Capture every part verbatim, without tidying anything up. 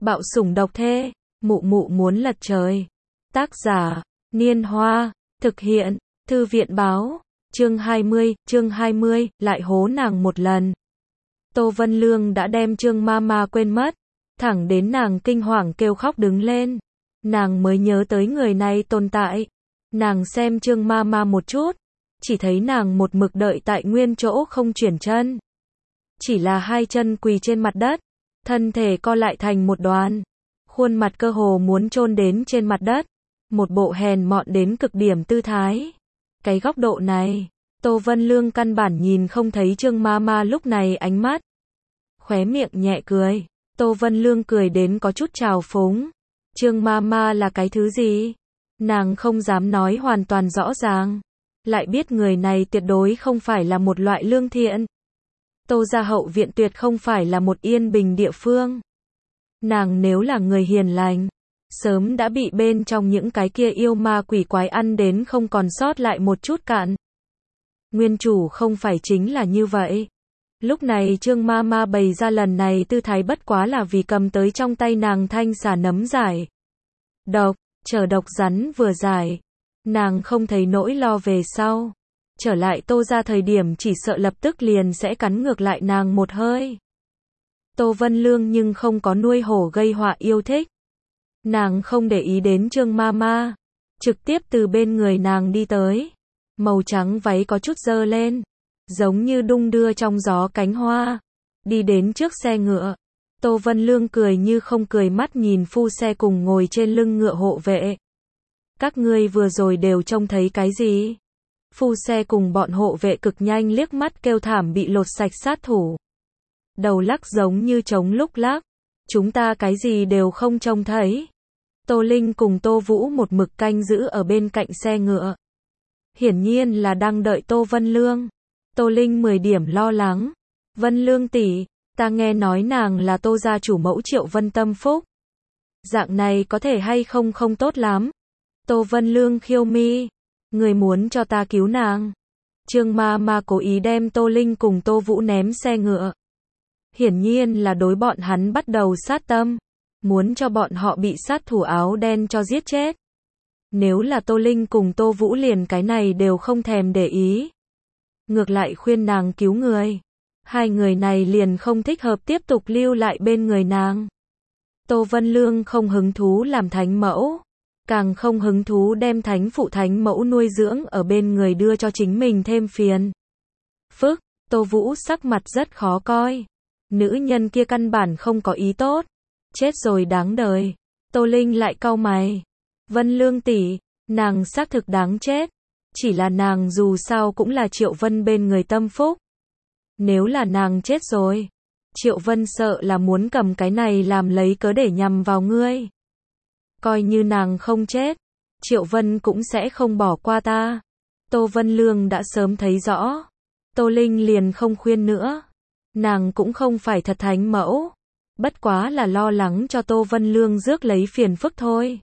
Bạo sủng độc thê, mụ mụ muốn lật trời. Tác giả, Niên Hoa, thực hiện, Thư viện báo, chương hai mươi, chương hai mươi, lại hố nàng một lần. Tô Vân Lương đã đem Trương Mama quên mất, thẳng đến nàng kinh hoàng kêu khóc đứng lên, nàng mới nhớ tới người này tồn tại. Nàng xem Trương Mama một chút, chỉ thấy nàng một mực đợi tại nguyên chỗ không chuyển chân. Chỉ là hai chân quỳ trên mặt đất, thân thể co lại thành một đoàn, khuôn mặt cơ hồ muốn chôn đến trên mặt đất, một bộ hèn mọn đến cực điểm tư thái. Cái góc độ này, Tô Vân Lương căn bản nhìn không thấy Trương Mama lúc này ánh mắt. Khóe miệng nhẹ cười, Tô Vân Lương cười đến có chút trào phúng. Trương Mama là cái thứ gì? Nàng không dám nói hoàn toàn rõ ràng, lại biết người này tuyệt đối không phải là một loại lương thiện. Tô gia hậu viện tuyệt không phải là một yên bình địa phương. Nàng nếu là người hiền lành, sớm đã bị bên trong những cái kia yêu ma quỷ quái ăn đến không còn sót lại một chút cạn. Nguyên chủ không phải chính là như vậy. Lúc này Trương Mama bày ra lần này tư thái bất quá là vì cầm tới trong tay nàng thanh xà nấm giải độc, chờ độc rắn vừa giải, nàng không thấy nỗi lo về sau. Trở lại Tô gia thời điểm chỉ sợ lập tức liền sẽ cắn ngược lại nàng một hơi. Tô Vân Lương nhưng không có nuôi hổ gây họa yêu thích. Nàng không để ý đến Trương Mama, trực tiếp từ bên người nàng đi tới. Màu trắng váy có chút dơ lên, giống như đung đưa trong gió cánh hoa. Đi đến trước xe ngựa, Tô Vân Lương cười như không cười mắt nhìn phu xe cùng ngồi trên lưng ngựa hộ vệ. Các ngươi vừa rồi đều trông thấy cái gì? Phu xe cùng bọn hộ vệ cực nhanh liếc mắt kêu thảm bị lột sạch sát thủ. Đầu lắc giống như trống lúc lắc. Chúng ta cái gì đều không trông thấy. Tô Linh cùng Tô Vũ một mực canh giữ ở bên cạnh xe ngựa. Hiển nhiên là đang đợi Tô Vân Lương. Tô Linh mười điểm lo lắng. Vân Lương tỷ, ta nghe nói nàng là Tô gia chủ mẫu Triệu Vân Tâm Phúc. Dạng này có thể hay không không tốt lắm. Tô Vân Lương khiêu mi. Người muốn cho ta cứu nàng. Trương Mama cố ý đem Tô Linh cùng Tô Vũ ném xe ngựa. Hiển nhiên là đối bọn hắn bắt đầu sát tâm. Muốn cho bọn họ bị sát thủ áo đen cho giết chết. Nếu là Tô Linh cùng Tô Vũ liền cái này đều không thèm để ý. Ngược lại khuyên nàng cứu người. Hai người này liền không thích hợp tiếp tục lưu lại bên người nàng. Tô Vân Lương không hứng thú làm thánh mẫu. Càng không hứng thú đem thánh phụ thánh mẫu nuôi dưỡng ở bên người đưa cho chính mình thêm phiền. Phức, Tô Vũ sắc mặt rất khó coi. Nữ nhân kia căn bản không có ý tốt. Chết rồi đáng đời. Tô Linh lại cau mày. Vân Lương tỷ, nàng xác thực đáng chết. Chỉ là nàng dù sao cũng là Triệu Vân bên người Tâm Phúc. Nếu là nàng chết rồi, Triệu Vân sợ là muốn cầm cái này làm lấy cớ để nhằm vào ngươi. Coi như nàng không chết, Triệu Vân cũng sẽ không bỏ qua ta. Tô Vân Lương đã sớm thấy rõ. Tô Linh liền không khuyên nữa. Nàng cũng không phải thật thánh mẫu. Bất quá là lo lắng cho Tô Vân Lương rước lấy phiền phức thôi.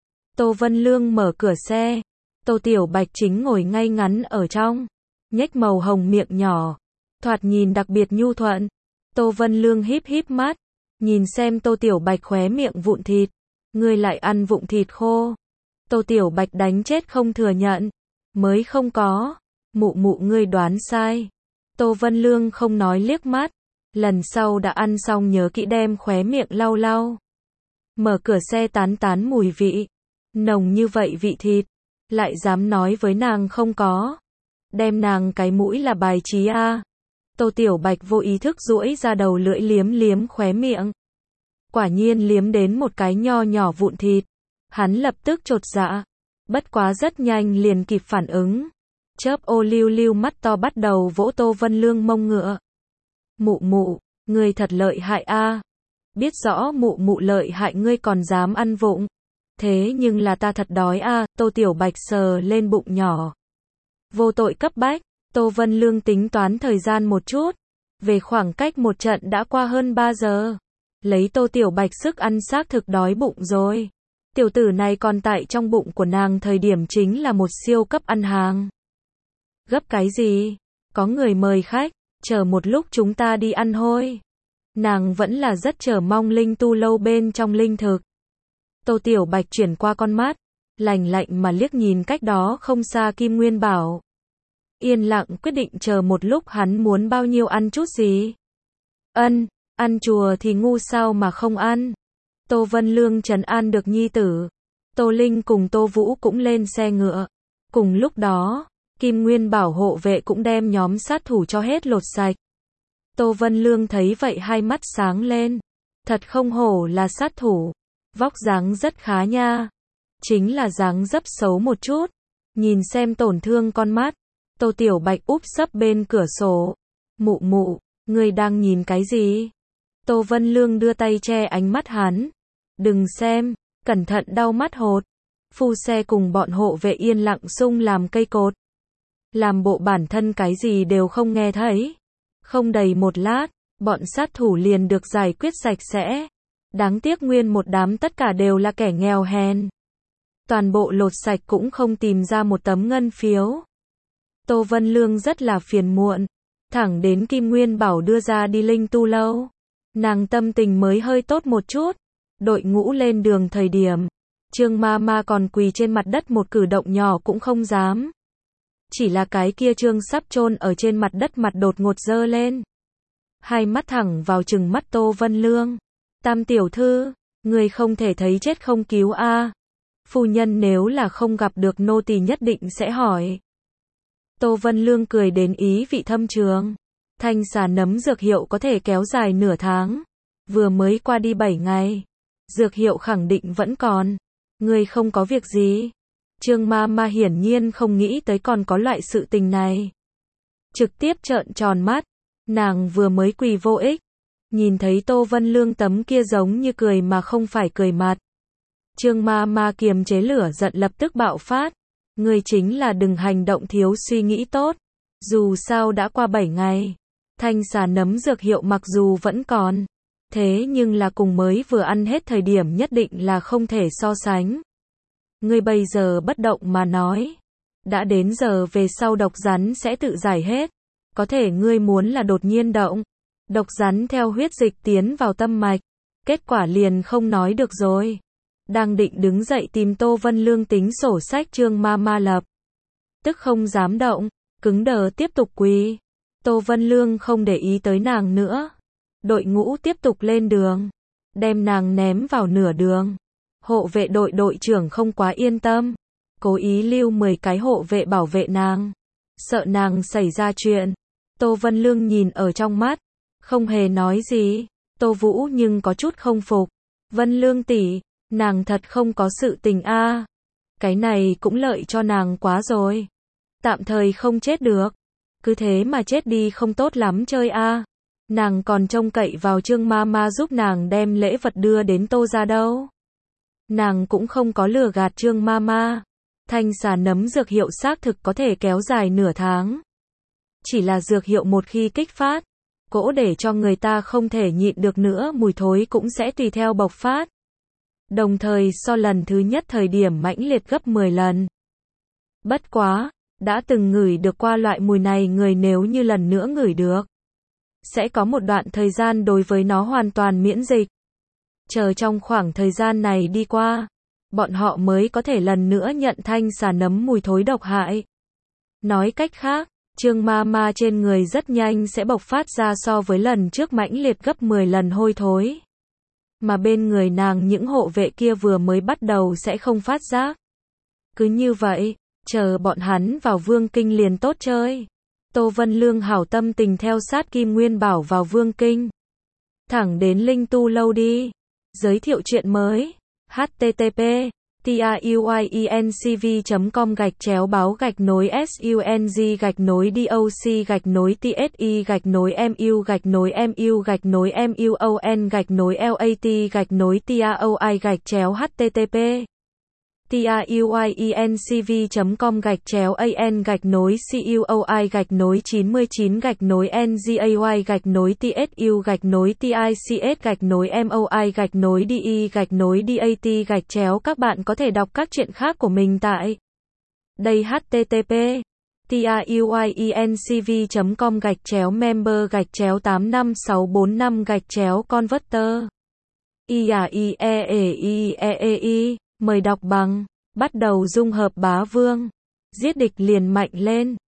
Tô Vân Lương mở cửa xe. Tô Tiểu Bạch chính ngồi ngay ngắn ở trong. Nhếch màu hồng miệng nhỏ. Thoạt nhìn đặc biệt nhu thuận. Tô Vân Lương híp híp mắt. Nhìn xem Tô Tiểu Bạch khóe miệng vụn thịt. Ngươi lại ăn vụng thịt khô. Tô Tiểu Bạch đánh chết không thừa nhận. Mới không có. Mụ mụ ngươi đoán sai. Tô Vân Lương không nói liếc mắt. Lần sau đã ăn xong nhớ kỹ đem khóe miệng lau lau. Mở cửa xe tán tán mùi vị. Nồng như vậy vị thịt. Lại dám nói với nàng không có. Đem nàng cái mũi là bài trí a. À. Tô Tiểu Bạch vô ý thức duỗi ra đầu lưỡi liếm liếm khóe miệng. Quả nhiên liếm đến một cái nho nhỏ vụn thịt. Hắn lập tức chột dạ. Bất quá rất nhanh liền kịp phản ứng. Chớp ô lưu lưu mắt to bắt đầu vỗ Tô Vân Lương mông ngựa. Mụ mụ, ngươi thật lợi hại a. À. Biết rõ mụ mụ lợi hại ngươi còn dám ăn vụng. Thế nhưng là ta thật đói a. À. Tô Tiểu Bạch sờ lên bụng nhỏ. Vô tội cấp bách. Tô Vân Lương tính toán thời gian một chút. Về khoảng cách một trận đã qua hơn ba giờ. Lấy Tô Tiểu Bạch sức ăn xác thực đói bụng rồi. Tiểu tử này còn tại trong bụng của nàng thời điểm chính là một siêu cấp ăn hàng. Gấp cái gì? Có người mời khách, chờ một lúc chúng ta đi ăn thôi. Nàng vẫn là rất chờ mong linh tu lâu bên trong linh thực. Tô Tiểu Bạch chuyển qua con mắt, lạnh lạnh mà liếc nhìn cách đó không xa Kim Nguyên Bảo. Yên lặng quyết định chờ một lúc hắn muốn bao nhiêu ăn chút gì. Ân, ăn chùa thì ngu sao mà không ăn. Tô Vân Lương trấn an được nhi tử. Tô Linh cùng Tô Vũ cũng lên xe ngựa. Cùng lúc đó, Kim Nguyên Bảo hộ vệ cũng đem nhóm sát thủ cho hết lột sạch. Tô Vân Lương thấy vậy hai mắt sáng lên. Thật không hổ là sát thủ. Vóc dáng rất khá nha. Chính là dáng dấp xấu một chút. Nhìn xem tổn thương con mắt. Tô Tiểu Bạch úp sấp bên cửa sổ. Mụ mụ, người đang nhìn cái gì? Tô Vân Lương đưa tay che ánh mắt hắn. Đừng xem, cẩn thận đau mắt hột. Phu xe cùng bọn hộ vệ yên lặng sung làm cây cột. Làm bộ bản thân cái gì đều không nghe thấy. Không đầy một lát, bọn sát thủ liền được giải quyết sạch sẽ. Đáng tiếc nguyên một đám tất cả đều là kẻ nghèo hèn. Toàn bộ lột sạch cũng không tìm ra một tấm ngân phiếu. Tô Vân Lương rất là phiền muộn. Thẳng đến Kim Nguyên Bảo đưa ra đi linh tu lâu. Nàng tâm tình mới hơi tốt một chút. Đội ngũ lên đường thời điểm. Trương ma ma còn quỳ trên mặt đất một cử động nhỏ cũng không dám. Chỉ là cái kia Trương sắp chôn ở trên mặt đất mặt đột ngột dơ lên. Hai mắt thẳng vào trừng mắt Tô Vân Lương. Tam tiểu thư, người không thể thấy chết không cứu a. À. Phu nhân nếu là không gặp được nô tỳ nhất định sẽ hỏi. Tô Vân Lương cười đến ý vị thâm trường. Thanh xà nấm dược hiệu có thể kéo dài nửa tháng. Vừa mới qua đi bảy ngày. Dược hiệu khẳng định vẫn còn. Người không có việc gì. Trương ma ma hiển nhiên không nghĩ tới còn có loại sự tình này. Trực tiếp trợn tròn mắt. Nàng vừa mới quỳ vô ích. Nhìn thấy Tô Vân Lương tấm kia giống như cười mà không phải cười mặt. Trương ma ma kiềm chế lửa giận lập tức bạo phát. Người chính là đừng hành động thiếu suy nghĩ tốt. Dù sao đã qua bảy ngày. Thanh xà nấm dược hiệu mặc dù vẫn còn. Thế nhưng là cùng mới vừa ăn hết thời điểm nhất định là không thể so sánh. Ngươi bây giờ bất động mà nói. Đã đến giờ về sau độc rắn sẽ tự giải hết. Có thể ngươi muốn là đột nhiên động. Độc rắn theo huyết dịch tiến vào tâm mạch. Kết quả liền không nói được rồi. Đang định đứng dậy tìm Tô Vân Lương tính sổ sách Trương ma ma lập. Tức không dám động. Cứng đờ tiếp tục quỳ. Tô Vân Lương không để ý tới nàng nữa. Đội ngũ tiếp tục lên đường. Đem nàng ném vào nửa đường. Hộ vệ đội đội trưởng không quá yên tâm. Cố ý lưu mười cái hộ vệ bảo vệ nàng. Sợ nàng xảy ra chuyện. Tô Vân Lương nhìn ở trong mắt. Không hề nói gì. Tô Vũ nhưng có chút không phục. Vân Lương tỷ, nàng thật không có sự tình a. À. Cái này cũng lợi cho nàng quá rồi. Tạm thời không chết được. Cứ thế mà chết đi không tốt lắm chơi a. À. Nàng còn trông cậy vào Trương ma ma giúp nàng đem lễ vật đưa đến Tô ra đâu. Nàng cũng không có lừa gạt Trương ma ma. Thanh xà nấm dược hiệu xác thực có thể kéo dài nửa tháng. Chỉ là dược hiệu một khi kích phát, cỗ để cho người ta không thể nhịn được nữa mùi thối cũng sẽ tùy theo bộc phát. Đồng thời so lần thứ nhất thời điểm mãnh liệt gấp mười lần. Bất quá, đã từng ngửi được qua loại mùi này người nếu như lần nữa ngửi được. Sẽ có một đoạn thời gian đối với nó hoàn toàn miễn dịch. Chờ trong khoảng thời gian này đi qua, bọn họ mới có thể lần nữa nhận thanh xà nấm mùi thối độc hại. Nói cách khác, Trương ma ma trên người rất nhanh sẽ bộc phát ra so với lần trước mãnh liệt gấp mười lần hôi thối. Mà bên người nàng những hộ vệ kia vừa mới bắt đầu sẽ không phát giác. Cứ như vậy, chờ bọn hắn vào Vương Kinh liền tốt chơi. Tô Vân Lương hảo tâm tình theo sát Kim Nguyên Bảo vào Vương Kinh. Thẳng đến linh tu lâu đi. Giới thiệu chuyện mới. H T T P truyencv chấm com gạch chéo báo gạch nối sung gạch nối doc gạch nối tsi gạch nối mu gạch nối mu gạch nối muon gạch nối lat gạch nối taoi gạch chéo http truyencv chấm com gạch chéo an gạch nối cuoi gạch nối chín mươi chín gạch nối ngay gạch nối tsu gạch nối tics gạch nối moi gạch nối de gạch nối dat gạch chéo. Các bạn có thể đọc các chuyện khác của mình tại đây. H T T P truyencv chấm com gạch chéo member gạch chéo tám năm sáu bốn năm gạch chéo converter. i a i e e i e e i mời đọc bằng. Bắt đầu dung hợp bá vương. Giết địch liền mạnh lên.